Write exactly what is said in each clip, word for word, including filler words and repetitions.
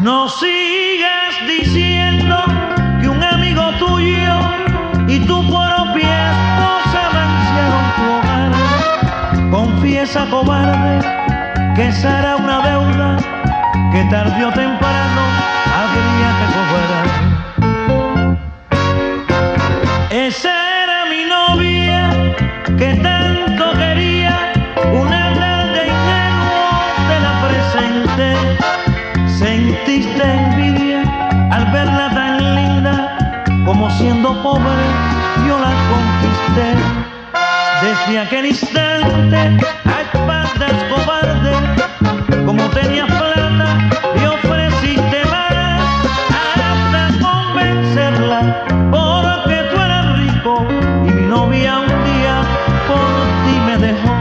No sigas diciendo que un amigo tuyo y tu propia esposa manciaron tu hogar. Confiesa, cobarde, que esa era una deuda que tarde o temprano habría que cobrar. Esa era mi novia que tanto quería, una tarde ingenuo te la presenté. Sentiste envidia al verla tan linda, como siendo pobre yo la conquisté. Desde aquel instante, a espaldas cobarde, como tenía plata, le ofreciste más, hasta convencerla, porque tú eras rico y mi novia un día por ti me dejó.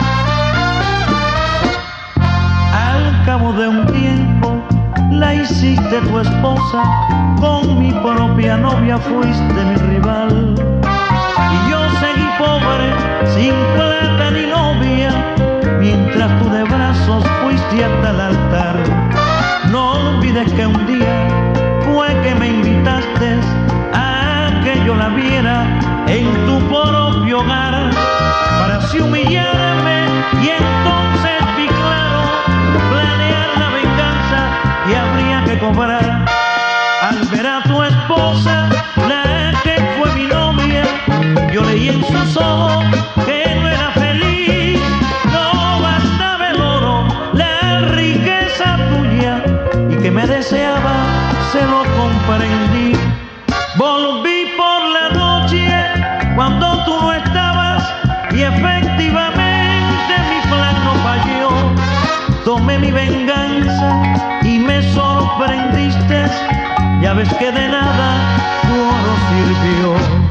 Al cabo de un tiempo la hiciste tu esposa, con mi propia novia fuiste mi rival. Y yo seguí pobre, sin plata ni novia, mientras tú de brazos fuiste hasta el altar. No olvides que un día fue que me invitaste a que yo la viera en tu propio hogar, para así humillarme y entonces vi claro planear la venganza que habría que cobrar. Al ver a tu esposa, la que fue mi novia, yo leí en sus ojos que no era feliz. No bastaba el oro, la riqueza tuya, y que me deseaba, se lo comprendí. Volví por la noche cuando tú no estabas, y efectivamente mi plan no falló. Tomé mi venganza y me sorprendiste, ya ves que de nada tu oro sirvió.